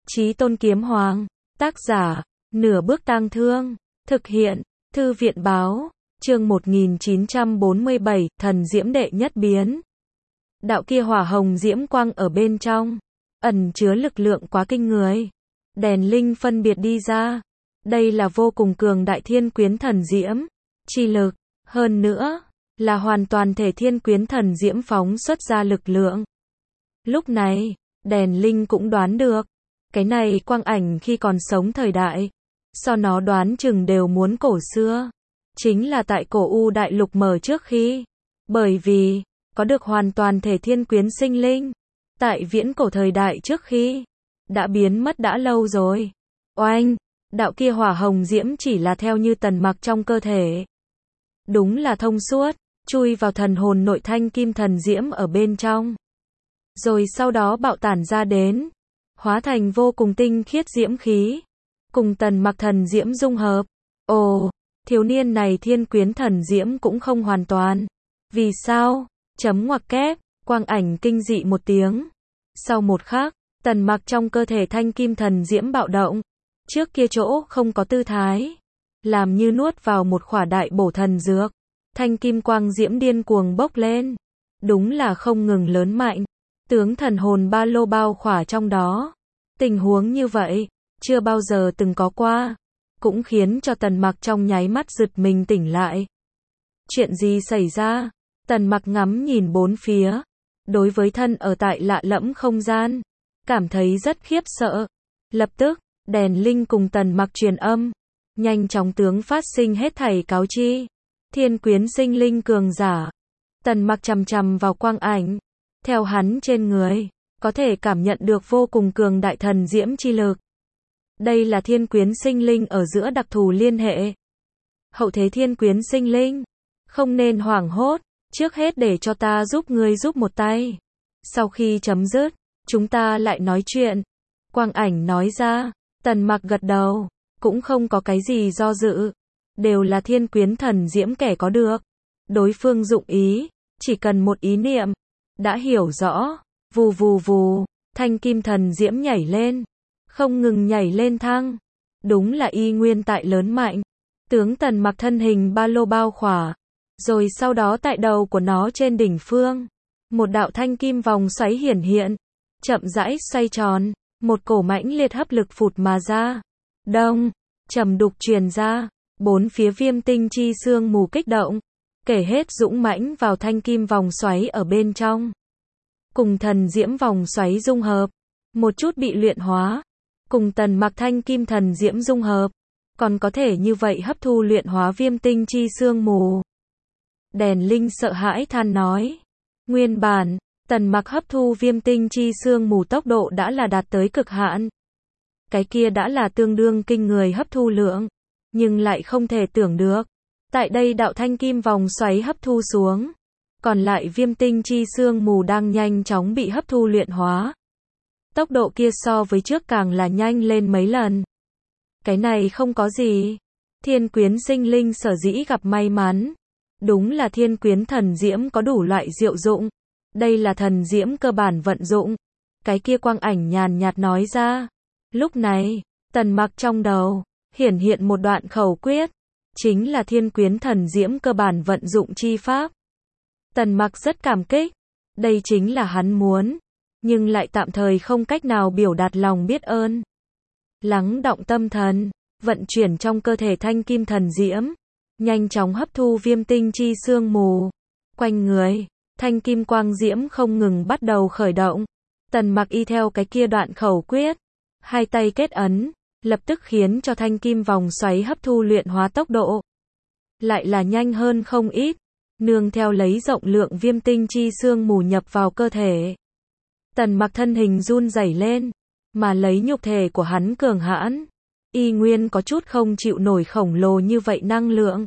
Chí Tôn Kiếm Hoàng, tác giả, Nửa Bước Tang Thương, thực hiện, Thư viện báo, chương 1947, thần diễm đệ nhất biến. Đạo kia hỏa hồng diễm quang ở bên trong, ẩn chứa lực lượng quá kinh người. Đèn linh phân biệt đi ra, đây là vô cùng cường đại thiên quyến thần diễm, chi lực, hơn nữa, là hoàn toàn thể thiên quyến thần diễm phóng xuất ra lực lượng. Lúc này, đèn linh cũng đoán được, cái này quang ảnh khi còn sống thời đại, so nó đoán chừng đều muốn cổ xưa, chính là tại cổ U đại lục mở trước khi, bởi vì, có được hoàn toàn thể thiên quyến sinh linh, tại viễn cổ thời đại trước khi, đã biến mất đã lâu rồi. Oanh, đạo kia hỏa hồng diễm chỉ là theo như Tần Mặc trong cơ thể. Đúng là thông suốt, chui vào thần hồn nội thanh kim thần diễm ở bên trong. Rồi sau đó bạo tản ra đến, hóa thành vô cùng tinh khiết diễm khí, cùng Tần Mặc thần diễm dung hợp. Ồ, thiếu niên này thiên quyến thần diễm cũng không hoàn toàn. Vì sao? Chấm ngoặc kép, quang ảnh kinh dị một tiếng. Sau một khắc, Tần Mặc trong cơ thể thanh kim thần diễm bạo động. Trước kia chỗ không có tư thái, làm như nuốt vào một khỏa đại bổ thần dược. Thanh kim quang diễm điên cuồng bốc lên, đúng là không ngừng lớn mạnh. Tướng thần hồn ba lô bao khỏa trong đó. Tình huống như vậy, chưa bao giờ từng có qua, cũng khiến cho Tần Mặc trong nháy mắt giật mình tỉnh lại. Chuyện gì xảy ra? Tần Mặc ngắm nhìn bốn phía, đối với thân ở tại lạ lẫm không gian, cảm thấy rất khiếp sợ. Lập tức, đèn linh cùng Tần Mặc truyền âm, nhanh chóng tướng phát sinh hết thảy cáo chi. Thiên quyến sinh linh cường giả. Tần Mặc chằm chằm vào quang ảnh, theo hắn trên người, có thể cảm nhận được vô cùng cường đại thần diễm chi lực. Đây là thiên quyến sinh linh ở giữa đặc thù liên hệ. Hậu thế thiên quyến sinh linh, không nên hoảng hốt, trước hết để cho ta giúp ngươi giúp một tay. Sau khi chấm dứt, chúng ta lại nói chuyện. Quang ảnh nói ra, Tần Mặc gật đầu, cũng không có cái gì do dự. Đều là thiên quyến thần diễm kẻ có được. Đối phương dụng ý, chỉ cần một ý niệm, đã hiểu rõ. Vù vù vù, thanh kim thần diễm nhảy lên, không ngừng nhảy lên thăng. Đúng là y nguyên tại lớn mạnh. Tướng Tần Mặc thân hình ba lô bao khỏa. Rồi sau đó tại đầu của nó trên đỉnh phương, một đạo thanh kim vòng xoáy hiển hiện, chậm rãi xoay tròn, một cổ mãnh liệt hấp lực phụt mà ra. Đông, trầm đục truyền ra, bốn phía viêm tinh chi sương mù kích động, kể hết dũng mãnh vào thanh kim vòng xoáy ở bên trong. Cùng thần diễm vòng xoáy dung hợp, một chút bị luyện hóa, cùng Tần Mặc thanh kim thần diễm dung hợp, còn có thể như vậy hấp thu luyện hóa viêm tinh chi sương mù. Đèn linh sợ hãi than nói, nguyên bản, Tần Mặc hấp thu viêm tinh chi sương mù tốc độ đã là đạt tới cực hạn. Cái kia đã là tương đương kinh người hấp thu lượng, nhưng lại không thể tưởng được. Tại đây đạo thanh kim vòng xoáy hấp thu xuống, còn lại viêm tinh chi sương mù đang nhanh chóng bị hấp thu luyện hóa. Tốc độ kia so với trước càng là nhanh lên mấy lần. Cái này không có gì. Thiên quyến sinh linh sở dĩ gặp may mắn. Đúng là thiên quyến thần diễm có đủ loại diệu dụng. Đây là thần diễm cơ bản vận dụng. Cái kia quang ảnh nhàn nhạt nói ra. Lúc này, Tần Mặc trong đầu, hiển hiện một đoạn khẩu quyết. Chính là thiên quyến thần diễm cơ bản vận dụng chi pháp. Tần Mặc rất cảm kích. Đây chính là hắn muốn. Nhưng lại tạm thời không cách nào biểu đạt lòng biết ơn. Lắng động tâm thần, vận chuyển trong cơ thể thanh kim thần diễm. Nhanh chóng hấp thu viêm tinh chi sương mù. Quanh người, thanh kim quang diễm không ngừng bắt đầu khởi động. Tần Mặc y theo cái kia đoạn khẩu quyết. Hai tay kết ấn, lập tức khiến cho thanh kim vòng xoáy hấp thu luyện hóa tốc độ. Lại là nhanh hơn không ít. Nương theo lấy rộng lượng viêm tinh chi sương mù nhập vào cơ thể. Tần Mặc thân hình run rẩy lên. Mà lấy nhục thể của hắn cường hãn. Y nguyên có chút không chịu nổi khổng lồ như vậy năng lượng.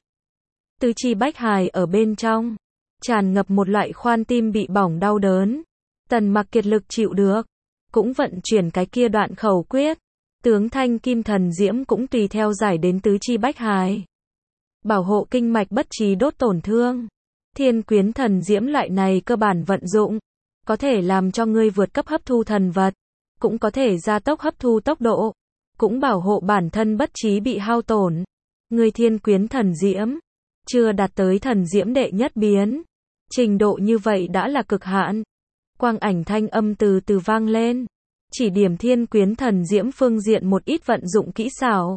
Tứ chi bách hài ở bên trong, tràn ngập một loại khoan tim bị bỏng đau đớn. Tần Mặc kiệt lực chịu được, cũng vận chuyển cái kia đoạn khẩu quyết. Tướng thanh kim thần diễm cũng tùy theo giải đến tứ chi bách hài. Bảo hộ kinh mạch bất trí đốt tổn thương. Thiên quyến thần diễm loại này cơ bản vận dụng, có thể làm cho ngươi vượt cấp hấp thu thần vật. cũng có thể gia tốc hấp thu tốc độ, cũng bảo hộ bản thân bất trí bị hao tổn. Người thiên quyến thần diễm, chưa đạt tới thần diễm đệ nhất biến. Trình độ như vậy đã là cực hạn. Quang ảnh thanh âm từ từ vang lên. Chỉ điểm thiên quyến thần diễm phương diện một ít vận dụng kỹ xảo.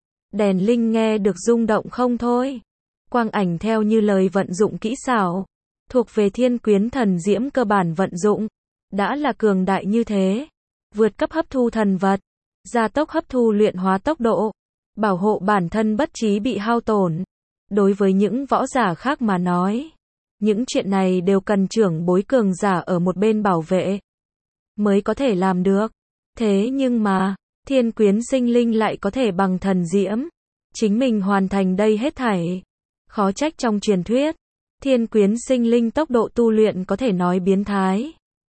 Đèn linh nghe được rung động không thôi. Quang ảnh theo như lời vận dụng kỹ xảo, thuộc về thiên quyến thần diễm cơ bản vận dụng, đã là cường đại như thế. Vượt cấp hấp thu thần vật, gia tốc hấp thu luyện hóa tốc độ, bảo hộ bản thân bất trí bị hao tổn. Đối với những võ giả khác mà nói, những chuyện này đều cần trưởng bối cường giả ở một bên bảo vệ, mới có thể làm được. Thế nhưng mà, thiên quyến sinh linh lại có thể bằng thần diễm, chính mình hoàn thành đây hết thảy. Khó trách trong truyền thuyết, thiên quyến sinh linh tốc độ tu luyện có thể nói biến thái.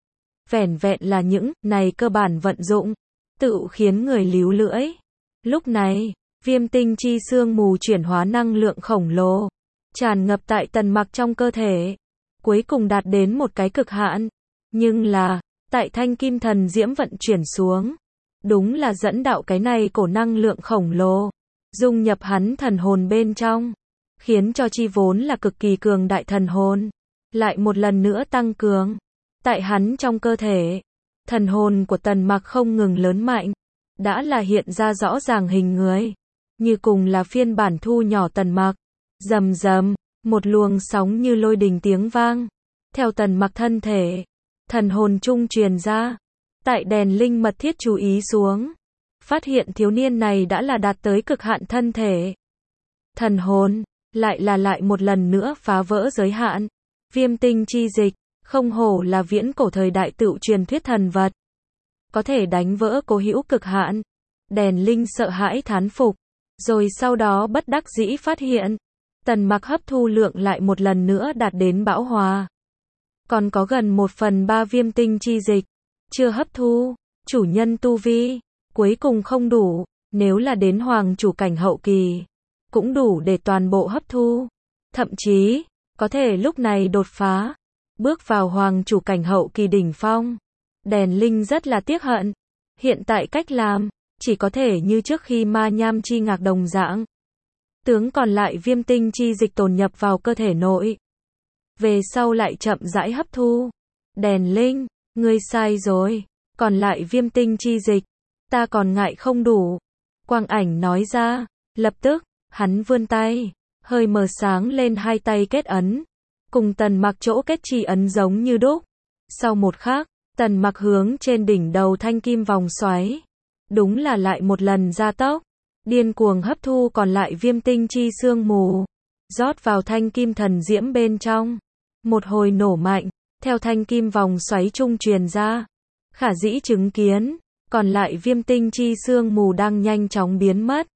Vẻn vẹn là những này cơ bản vận dụng, tự khiến người líu lưỡi. Lúc này, viêm tinh chi sương mù chuyển hóa năng lượng khổng lồ, tràn ngập tại Tần Mặc trong cơ thể, cuối cùng đạt đến một cái cực hạn. Nhưng là, tại thanh kim thần diễm vận chuyển xuống, đúng là dẫn đạo cái này cổ năng lượng khổng lồ, dung nhập hắn thần hồn bên trong, khiến cho chi vốn là cực kỳ cường đại thần hồn, lại một lần nữa tăng cường. Tại hắn trong cơ thể, thần hồn của Tần Mặc không ngừng lớn mạnh, đã là hiện ra rõ ràng hình người, như cùng là phiên bản thu nhỏ Tần Mặc. Rầm rầm, một luồng sóng như lôi đình tiếng vang, theo Tần Mặc thân thể, thần hồn trung truyền ra. Tại đèn linh mật thiết chú ý xuống, phát hiện thiếu niên này đã là đạt tới cực hạn thân thể. Thần hồn, lại một lần nữa phá vỡ giới hạn. Viêm tinh chi dịch, không hổ là viễn cổ thời đại tựu truyền thuyết thần vật, có thể đánh vỡ cố hữu cực hạn. Đèn linh sợ hãi thán phục, rồi sau đó bất đắc dĩ phát hiện, Tần Mặc hấp thu lượng lại một lần nữa đạt đến bão hòa. Còn có gần 1/3 viêm tinh chi dịch, chưa hấp thu, chủ nhân tu vi, cuối cùng không đủ, nếu là đến hoàng chủ cảnh hậu kỳ, cũng đủ để toàn bộ hấp thu. Thậm chí, có thể lúc này đột phá, bước vào hoàng chủ cảnh hậu kỳ đỉnh phong. Đèn linh rất là tiếc hận, hiện tại cách làm, chỉ có thể như trước khi ma nham chi ngạc đồng dạng. Tướng còn lại viêm tinh chi dịch tồn nhập vào cơ thể nội, về sau lại chậm rãi hấp thu. Đèn linh, ngươi sai rồi, còn lại viêm tinh chi dịch, ta còn ngại không đủ. Quang ảnh nói ra, lập tức, hắn vươn tay, hơi mờ sáng lên hai tay kết ấn, cùng Tần Mặc chỗ kết chi ấn giống như đúc. Sau một khắc, Tần Mặc hướng trên đỉnh đầu thanh kim vòng xoáy, đúng là lại một lần gia tốc, điên cuồng hấp thu còn lại viêm tinh chi sương mù, rót vào thanh kim thần diễm bên trong. Một hồi nổ mạnh, theo thanh kim vòng xoáy trung truyền ra, khả dĩ chứng kiến, còn lại viêm tinh chi sương mù đang nhanh chóng biến mất,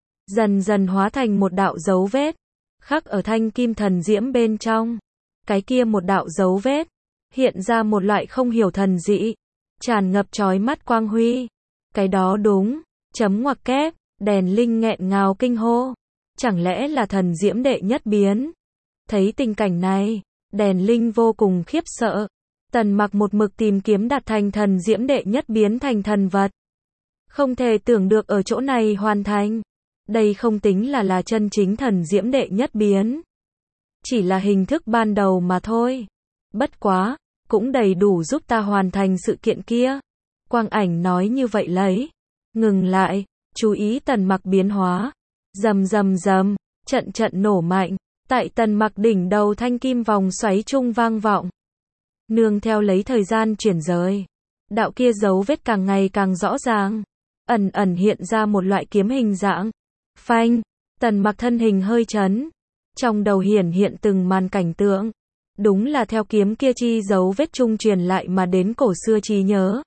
dần dần hóa thành một đạo dấu vết, khắc ở thanh kim thần diễm bên trong. Cái kia một đạo dấu vết, hiện ra một loại không hiểu thần dị, tràn ngập chói mắt quang huy. Cái đó đúng, chấm ngoặc kép, đèn linh nghẹn ngào kinh hô. Chẳng lẽ là thần diễm đệ nhất biến? Thấy tình cảnh này, đèn linh vô cùng khiếp sợ. Tần Mặc một mực tìm kiếm đạt thành thần diễm đệ nhất biến thành thần vật. Không thể tưởng được ở chỗ này hoàn thành. Đây không tính là chân chính thần diễm đệ nhất biến. Chỉ là hình thức ban đầu mà thôi. Bất quá, cũng đầy đủ giúp ta hoàn thành sự kiện kia. Quang ảnh nói như vậy lấy. Ngừng lại, chú ý Tần Mặc biến hóa. Rầm rầm rầm, trận trận nổ mạnh. Tại Tần Mặc đỉnh đầu thanh kim vòng xoáy trung vang vọng. Nương theo lấy thời gian chuyển rời. Đạo kia dấu vết càng ngày càng rõ ràng. Ẩn ẩn hiện ra một loại kiếm hình dạng. Phanh, Tần Mặc thân hình hơi chấn. Trong đầu hiển hiện từng màn cảnh tượng. Đúng là theo kiếm kia chi dấu vết trung truyền lại mà đến cổ xưa trí nhớ.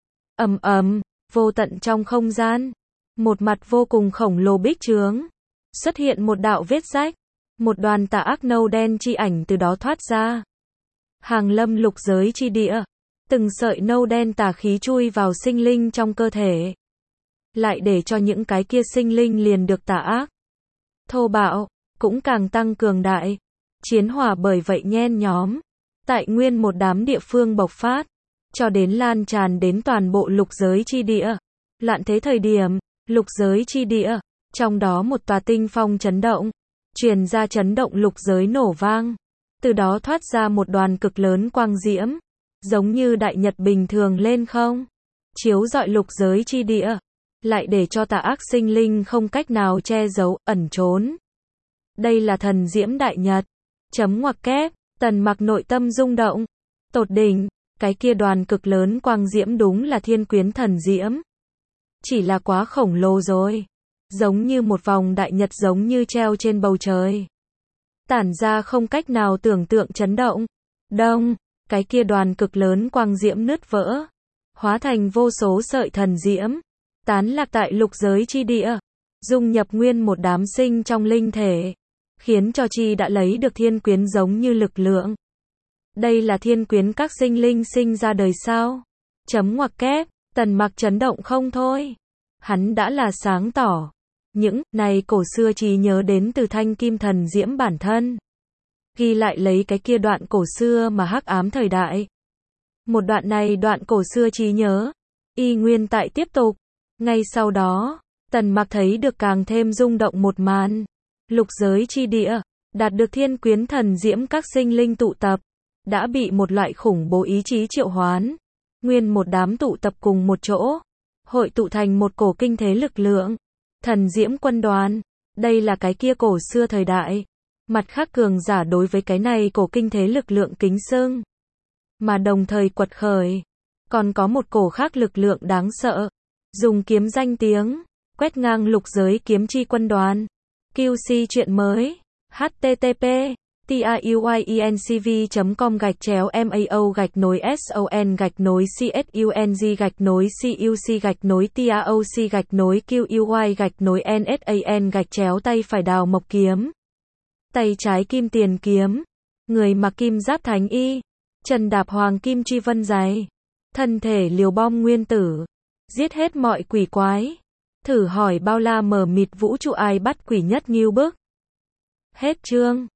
Ầm ầm, vô tận trong không gian. Một mặt vô cùng khổng lồ bích trướng. Xuất hiện một đạo vết rách. Một đoàn tà ác nâu đen chi ảnh từ đó thoát ra. Hàng lâm lục giới chi địa. Từng sợi nâu đen tà khí chui vào sinh linh trong cơ thể. Lại để cho những cái kia sinh linh liền được tà ác, thô bạo, cũng càng tăng cường đại. Chiến hỏa bởi vậy nhen nhóm. Tại nguyên một đám địa phương bộc phát. cho đến lan tràn đến toàn bộ lục giới chi địa. Loạn thế thời điểm, lục giới chi địa, trong đó một tòa tinh phong chấn động, truyền ra chấn động lục giới nổ vang. Từ đó thoát ra một đoàn cực lớn quang diễm, giống như đại nhật bình thường lên không, chiếu rọi lục giới chi địa, lại để cho tà ác sinh linh không cách nào che giấu, ẩn trốn. Đây là thần diễm đại nhật. Chấm ngoặc kép, Tần Mặc nội tâm rung động, tột đỉnh, cái kia đoàn cực lớn quang diễm đúng là thiên quyến thần diễm. Chỉ là quá khổng lồ rồi, giống như một vòng đại nhật giống như treo trên bầu trời. Tản ra không cách nào tưởng tượng chấn động. Đông, cái kia đoàn cực lớn quang diễm nứt vỡ, hóa thành vô số sợi thần diễm, tán lạc tại lục giới chi địa, dung nhập nguyên một đám sinh trong linh thể, khiến cho chi đã lấy được thiên quyến giống như lực lượng. Đây là thiên quyến các sinh linh sinh ra đời sao? Chấm ngoặc kép, Tần Mặc chấn động không thôi. Hắn đã là sáng tỏ. Những này cổ xưa trí nhớ đến từ thanh kim thần diễm bản thân. Ghi lại lấy cái kia đoạn cổ xưa mà hắc ám thời đại. Một đoạn này đoạn cổ xưa trí nhớ, y nguyên tại tiếp tục. Ngay sau đó, Tần Mặc thấy được càng thêm rung động một màn. Lục giới chi địa, đạt được thiên quyến thần diễm các sinh linh tụ tập, đã bị một loại khủng bố ý chí triệu hoán. Nguyên một đám tụ tập cùng một chỗ, hội tụ thành một cổ kinh thế lực lượng. Thần diễm quân đoàn, đây là cái kia cổ xưa thời đại. Mặt khác cường giả đối với cái này cổ kinh thế lực lượng kính xưng. Mà đồng thời quật khởi, còn có một cổ khác lực lượng đáng sợ. Dùng kiếm danh tiếng, quét ngang lục giới kiếm chi quân đoàn. QC chuyện mới. http tiuy.macong-nối son-cuc-TAOC-TAOC-QUY-NSAN-tay phải đào mộc kiếm, tay trái kim tiền kiếm, người mặc kim giáp thánh y, chân đạp hoàng kim truy vân giày, thân thể liều bom nguyên tử, giết hết mọi quỷ quái. Thử hỏi bao la mờ mịt vũ trụ ai bắt quỷ nhất nghiêu bức. Hết chương.